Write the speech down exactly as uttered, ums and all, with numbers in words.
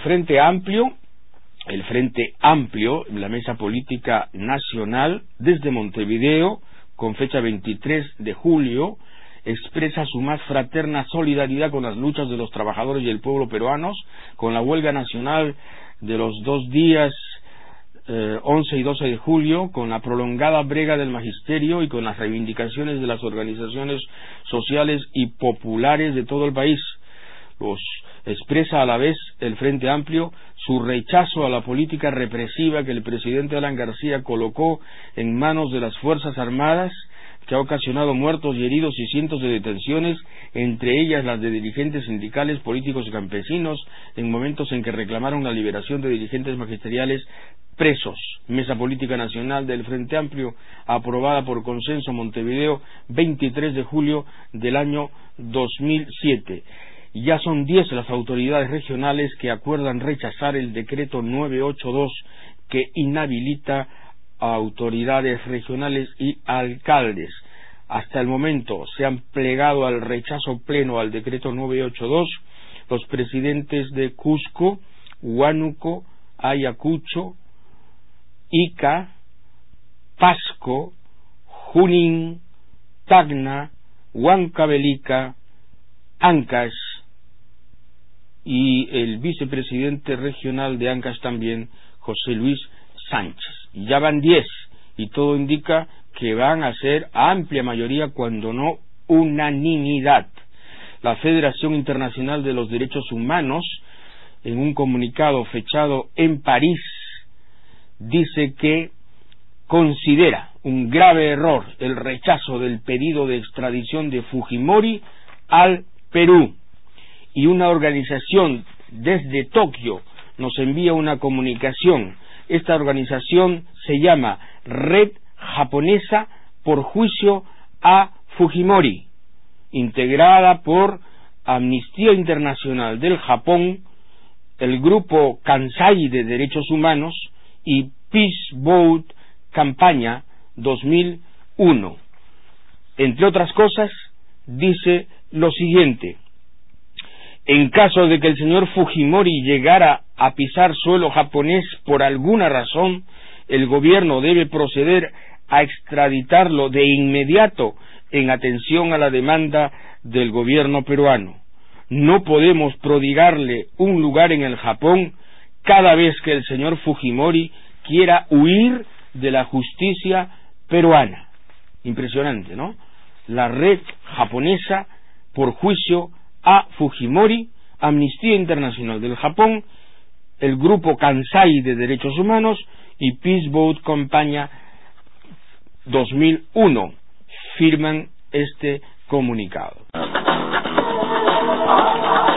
Frente Amplio, el Frente Amplio, la Mesa Política Nacional, desde Montevideo, con fecha veintitrés de julio, expresa su más fraterna solidaridad con las luchas de los trabajadores y el pueblo peruanos, con la huelga nacional de los dos días eh, once y doce de julio, con la prolongada brega del magisterio y con las reivindicaciones de las organizaciones sociales y populares de todo el país. Los expresa a la vez el Frente Amplio su rechazo a la política represiva que el presidente Alan García colocó en manos de las Fuerzas Armadas, que ha ocasionado muertos y heridos y cientos de detenciones, entre ellas las de dirigentes sindicales, políticos y campesinos, en momentos en que reclamaron la liberación de dirigentes magisteriales presos. Mesa Política Nacional del Frente Amplio, aprobada por consenso Montevideo, veintitrés de julio del año dos mil siete. Ya son diez las autoridades regionales que acuerdan rechazar el decreto novecientos ochenta y dos que inhabilita a autoridades regionales y alcaldes. Hasta el momento se han plegado al rechazo pleno al decreto novecientos ochenta y dos los presidentes de Cusco, Huánuco, Ayacucho, Ica, Pasco, Junín, Tacna, Huancavelica, Ancash, y el vicepresidente regional de Ancash también, José Luis Sánchez. Ya van diez, y todo indica que van a ser amplia mayoría, cuando no unanimidad. La Federación Internacional de los Derechos Humanos, en un comunicado fechado en París, dice que considera un grave error el rechazo del pedido de extradición de Fujimori al Perú, y una organización desde Tokio nos envía una comunicación. Esta organización se llama Red Japonesa por Juicio a Fujimori, integrada por Amnistía Internacional del Japón, el Grupo Kansai de Derechos Humanos y Peace Vote Campaña dos mil uno. Entre otras cosas, dice lo siguiente: en caso de que el señor Fujimori llegara a pisar suelo japonés por alguna razón, el gobierno debe proceder a extraditarlo de inmediato en atención a la demanda del gobierno peruano. No podemos prodigarle un lugar en el Japón cada vez que el señor Fujimori quiera huir de la justicia peruana. Impresionante, ¿no? La Red Japonesa por Juicio a Fujimori, Amnistía Internacional del Japón, el Grupo Kansai de Derechos Humanos y Peace Vote Campaña dos mil uno firman este comunicado.